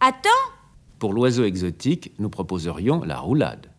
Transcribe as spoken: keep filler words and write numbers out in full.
Attends! Pour l'oiseau exotique, nous proposerions la roulade.